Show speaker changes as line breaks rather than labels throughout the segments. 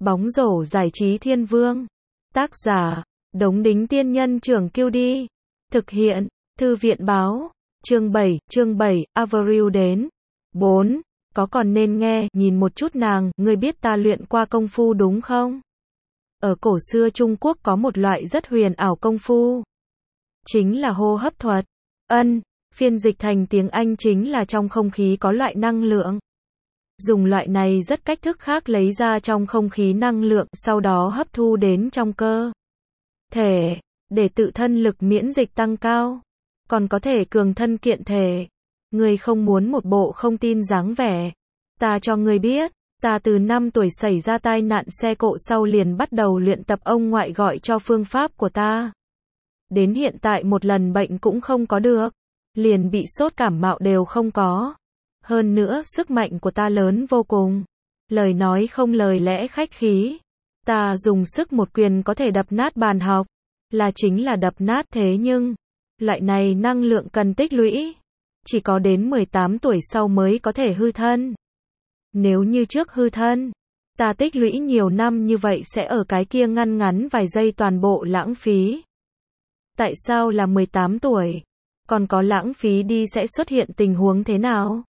Bóng rổ giải trí thiên vương. Tác giả, Đống Đính Tiên Nhân Trưởng Kiêu Đi. Thực hiện, Thư viện Báo. Chương 7, Avril đến. 4. Có còn nên nghe, nhìn một chút nàng, ngươi biết ta luyện qua công phu đúng không? Ở cổ xưa Trung Quốc có một loại rất huyền ảo công phu. Chính là hô hấp thuật. Phiên dịch thành tiếng Anh chính là trong không khí có loại năng lượng. Dùng loại này rất cách thức khác lấy ra trong không khí năng lượng, sau đó hấp thu đến trong cơ thể, để tự thân lực miễn dịch tăng cao. Còn có thể cường thân kiện thể. Ngươi không muốn một bộ không tin dáng vẻ. Ta cho ngươi biết, ta từ 5 tuổi xảy ra tai nạn xe cộ sau liền bắt đầu luyện tập, ông ngoại gọi cho phương pháp của ta. Đến hiện tại một lần bệnh cũng không có được. Liền bị sốt cảm mạo đều không có. Hơn nữa sức mạnh của ta lớn vô cùng. Lời nói không lời lẽ khách khí. Ta dùng sức một quyền có thể đập nát bàn học. Là chính là đập nát, thế nhưng loại này năng lượng cần tích lũy. Chỉ có đến 18 tuổi sau mới có thể hư thân. Nếu như trước hư thân, ta tích lũy nhiều năm như vậy sẽ ở cái kia ngắn vài giây toàn bộ lãng phí. Tại sao là 18 tuổi? Còn có lãng phí đi sẽ xuất hiện tình huống thế nào?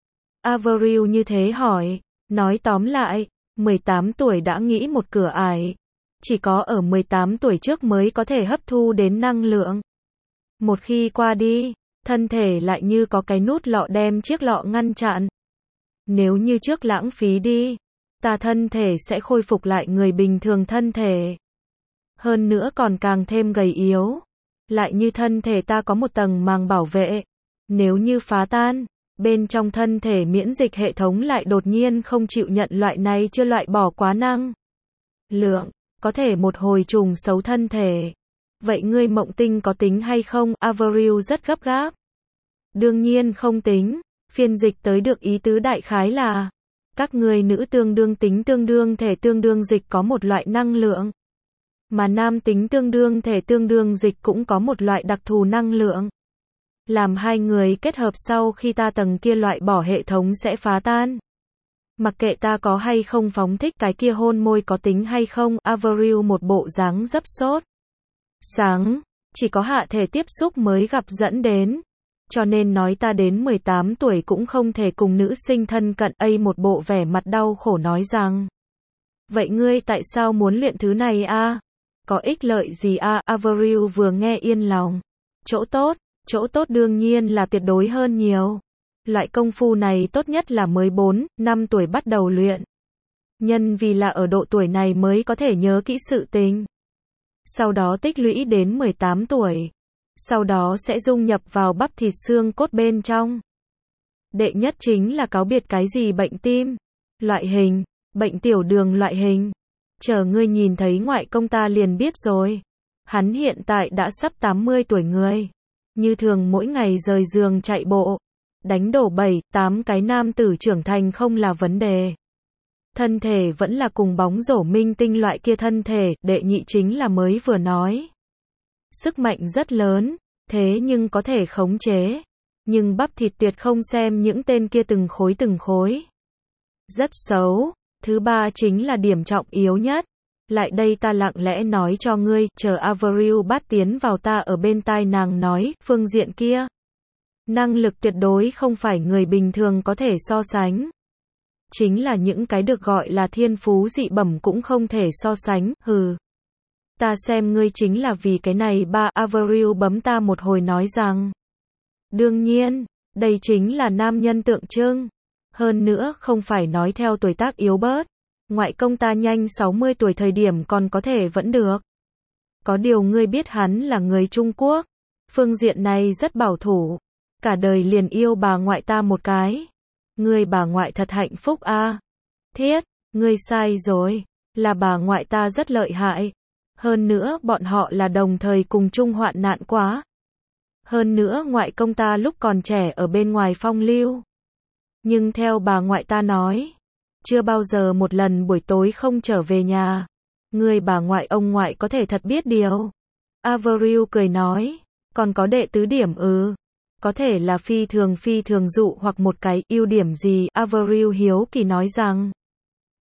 Avril như thế hỏi. Nói tóm lại, 18 tuổi đã nghĩ một cửa ải. Chỉ có ở 18 tuổi trước mới có thể hấp thu đến năng lượng. Một khi qua đi, thân thể lại như có cái nút lọ đem chiếc lọ ngăn chặn. Nếu như trước lãng phí đi, ta thân thể sẽ khôi phục lại người bình thường thân thể. Hơn nữa còn càng thêm gầy yếu. Lại như thân thể ta có một tầng màng bảo vệ. Nếu như phá tan, bên trong thân thể miễn dịch hệ thống lại đột nhiên không chịu nhận loại này chưa loại bỏ quá năng lượng, có thể một hồi trùng xấu thân thể. Vậy ngươi mộng tinh có tính hay không? Avril rất gấp gáp. Đương nhiên không tính. Phiên dịch tới được ý tứ đại khái là các người nữ tương đương tính tương đương thể tương đương dịch có một loại năng lượng. Mà nam tính tương đương thể tương đương dịch cũng có một loại đặc thù năng lượng. Làm hai người kết hợp sau khi ta tầng kia loại bỏ hệ thống sẽ phá tan. Mặc kệ ta có hay không phóng thích cái kia hôn môi có tính hay không, Avril một bộ dáng dấp sốt. Sáng, chỉ có hạ thể tiếp xúc mới gặp dẫn đến. Cho nên nói ta đến 18 tuổi cũng không thể cùng nữ sinh thân cận, một bộ vẻ mặt đau khổ nói rằng. Vậy ngươi tại sao muốn luyện thứ này a? Có ích lợi gì a? Avril vừa nghe yên lòng. Chỗ tốt đương nhiên là tuyệt đối hơn nhiều. Loại công phu này tốt nhất là mới 4, 5 tuổi bắt đầu luyện. Nhân vì là ở độ tuổi này mới có thể nhớ kỹ sự tình. Sau đó tích lũy đến 18 tuổi. Sau đó sẽ dung nhập vào bắp thịt xương cốt bên trong. Đệ nhất chính là cáo biệt cái gì bệnh tim, loại hình, bệnh tiểu đường loại hình. Chờ ngươi nhìn thấy ngoại công ta liền biết rồi. Hắn hiện tại đã sắp 80 tuổi người. Như thường mỗi ngày rời giường chạy bộ. Đánh đổ 7-8 cái nam tử trưởng thành không là vấn đề. Thân thể vẫn là cùng bóng rổ minh tinh loại kia thân thể. Đệ nhị chính là mới vừa nói. Sức mạnh rất lớn, thế nhưng có thể khống chế. Nhưng bắp thịt tuyệt không xem những tên kia từng khối. Rất xấu. Thứ ba chính là điểm trọng yếu nhất. Lại đây ta lặng lẽ nói cho ngươi, chờ Avril bắt tiến vào ta ở bên tai nàng nói, phương diện kia. Năng lực tuyệt đối không phải người bình thường có thể so sánh. Chính là những cái được gọi là thiên phú dị bẩm cũng không thể so sánh, hừ. Ta xem ngươi chính là vì cái này ba. Avril bấm ta một hồi nói rằng. Đương nhiên, đây chính là nam nhân tượng trưng. Hơn nữa không phải nói theo tuổi tác yếu bớt. Ngoại công ta nhanh 60 tuổi thời điểm còn có thể vẫn được. Có điều ngươi biết hắn là người Trung Quốc. Phương diện này rất bảo thủ. Cả đời liền yêu bà ngoại ta một cái. Ngươi bà ngoại thật hạnh phúc a. Thiết, ngươi sai rồi. Là bà ngoại ta rất lợi hại. Hơn nữa bọn họ là đồng thời cùng chung hoạn nạn quá. Hơn nữa ngoại công ta lúc còn trẻ ở bên ngoài phong lưu. Nhưng theo bà ngoại ta nói, chưa bao giờ một lần buổi tối không trở về nhà. Người bà ngoại ông ngoại có thể thật biết điều. Avril cười nói, còn có đệ tứ điểm có thể là phi thường dụ hoặc một cái ưu điểm gì? Avril hiếu kỳ nói rằng,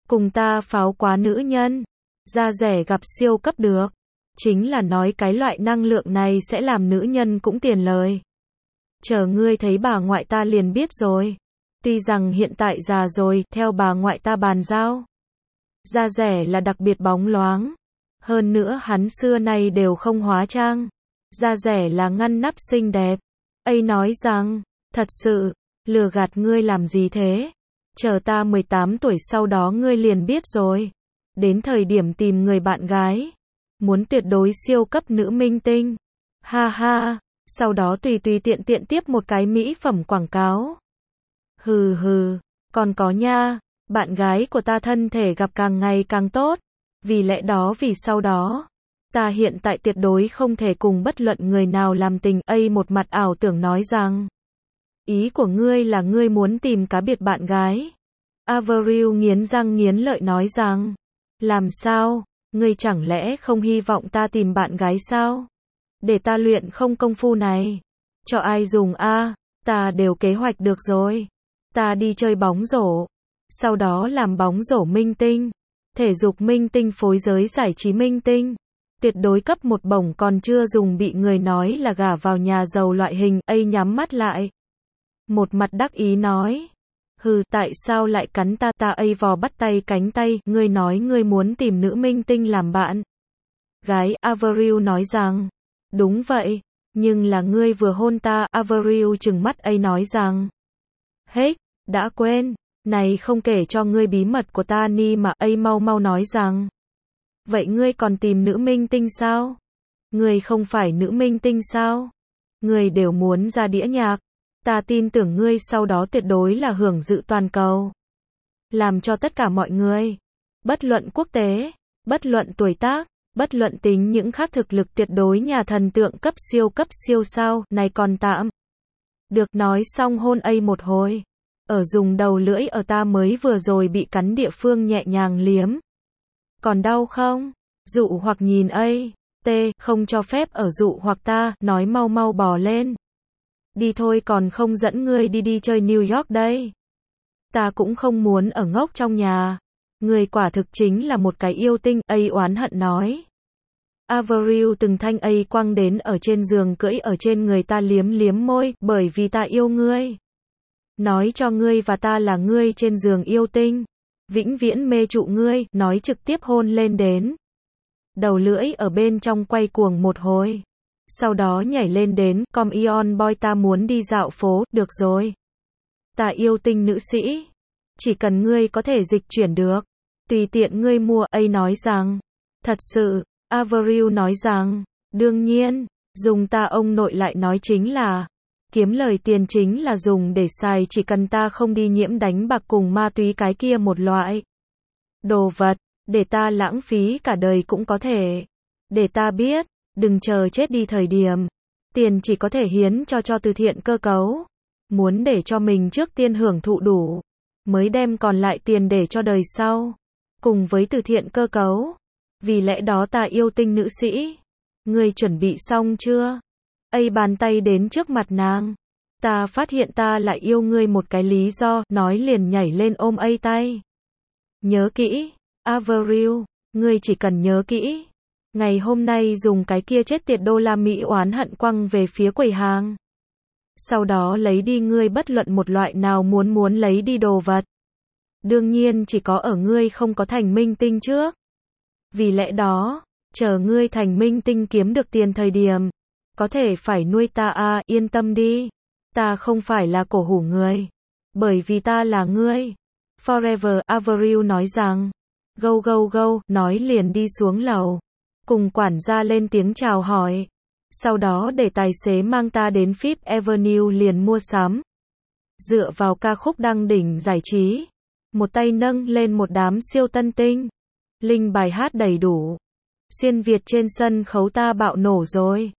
Cùng ta pháo quá nữ nhân. Da rẻ gặp siêu cấp được. Chính là nói cái loại năng lượng này sẽ làm nữ nhân cũng tiền lời. Chờ ngươi thấy bà ngoại ta liền biết rồi. Tuy rằng hiện tại già rồi, theo bà ngoại ta bàn giao. Da rẻ là đặc biệt bóng loáng. Hơn nữa hắn xưa nay đều không hóa trang. Da rẻ là ngăn nắp xinh đẹp. Ấy nói rằng, thật sự, lừa gạt ngươi làm gì thế? Chờ ta 18 tuổi sau đó ngươi liền biết rồi. Đến thời điểm tìm người bạn gái. Muốn tuyệt đối siêu cấp nữ minh tinh. Ha ha, sau đó tùy tiện tiếp một cái mỹ phẩm quảng cáo. Hừ hừ, còn có nha, bạn gái của ta thân thể gặp càng ngày càng tốt. Vì lẽ đó vì sau đó, ta hiện tại tuyệt đối không thể cùng bất luận người nào làm tình. Ấy một mặt ảo tưởng nói rằng, ý của ngươi là ngươi muốn tìm cá biệt bạn gái. Avril nghiến răng nghiến lợi nói rằng, làm sao, ngươi chẳng lẽ không hy vọng ta tìm bạn gái sao? Để ta luyện không công phu này. Cho ai dùng a? Ta đều kế hoạch được rồi. Ta đi chơi bóng rổ. Sau đó làm bóng rổ minh tinh. Thể dục minh tinh phối giới giải trí minh tinh. Tuyệt đối cấp một bổng còn chưa dùng bị người nói là gả vào nhà giàu loại hình. Ấy nhắm mắt lại. Một mặt đắc ý nói. Hừ, tại sao lại cắn ta? Ta ấy vò bắt tay cánh tay. Ngươi nói ngươi muốn tìm nữ minh tinh làm bạn gái. Avril nói rằng, đúng vậy, nhưng là ngươi vừa hôn ta. Avril trừng mắt ấy nói rằng, hết, đã quên, này không kể cho ngươi bí mật của ta ni mà. Ấy mau nói rằng, vậy ngươi còn tìm nữ minh tinh sao? Ngươi không phải nữ minh tinh sao? Ngươi đều muốn ra đĩa nhạc. Ta tin tưởng ngươi sau đó tuyệt đối là hưởng dự toàn cầu. Làm cho tất cả mọi người, bất luận quốc tế, bất luận tuổi tác, bất luận tính những khác thực lực tuyệt đối nhà thần tượng cấp siêu sao, này còn tạm. Được nói xong hôn ấy một hồi. Ở dùng đầu lưỡi ở ta mới vừa rồi bị cắn địa phương nhẹ nhàng liếm. Còn đau không? Dụ hoặc nhìn ấy. Không cho phép ở dụ hoặc ta, nói mau bò lên. Đi thôi còn không dẫn ngươi đi chơi New York đây. Ta cũng không muốn ở ngốc trong nhà. Ngươi quả thực chính là một cái yêu tinh. Ấy oán hận nói. Avril từng thanh ấy quăng đến ở trên giường cưỡi ở trên người ta liếm môi, bởi vì ta yêu ngươi. Nói cho ngươi và ta là ngươi trên giường yêu tinh. Vĩnh viễn mê trụ ngươi, nói trực tiếp hôn lên đến. Đầu lưỡi ở bên trong quay cuồng một hồi. Sau đó nhảy lên đến, come on boy ta muốn đi dạo phố, được rồi. Ta yêu tinh nữ sĩ. Chỉ cần ngươi có thể dịch chuyển được. Tùy tiện ngươi mua. Ấy nói rằng, thật sự. Avril nói rằng, đương nhiên, dùng ta ông nội lại nói chính là, kiếm lời tiền chính là dùng để xài, chỉ cần ta không đi nhiễm đánh bạc cùng ma túy cái kia một loại đồ vật, để ta lãng phí cả đời cũng có thể. Để ta biết, đừng chờ chết đi thời điểm, tiền chỉ có thể hiến cho từ thiện cơ cấu. Muốn để cho mình trước tiên hưởng thụ đủ, mới đem còn lại tiền để cho đời sau, cùng với từ thiện cơ cấu. Vì lẽ đó ta yêu tinh nữ sĩ. Ngươi chuẩn bị xong chưa? Ấy bàn tay đến trước mặt nàng. Ta phát hiện ta lại yêu ngươi một cái lý do, nói liền nhảy lên ôm ấy tay. Nhớ kỹ, Avril, ngươi chỉ cần nhớ kỹ. Ngày hôm nay dùng cái kia chết tiệt đô la Mỹ oán hận quăng về phía quầy hàng. Sau đó lấy đi ngươi bất luận một loại nào muốn lấy đi đồ vật. Đương nhiên chỉ có ở ngươi không có thành minh tinh trước. Vì lẽ đó, chờ ngươi thành minh tinh kiếm được tiền thời điểm, có thể phải nuôi ta à, yên tâm đi. Ta không phải là cổ hủ người. Bởi vì ta là ngươi. Forever, Avril nói rằng. Go, nói liền đi xuống lầu. Cùng quản gia lên tiếng chào hỏi. Sau đó để tài xế mang ta đến Fifth Avenue liền mua sắm. Dựa vào ca khúc đăng đỉnh giải trí. Một tay nâng lên một đám siêu tân tinh. Linh bài hát đầy đủ. Xuyên Việt trên sân khấu ta bạo nổ rồi.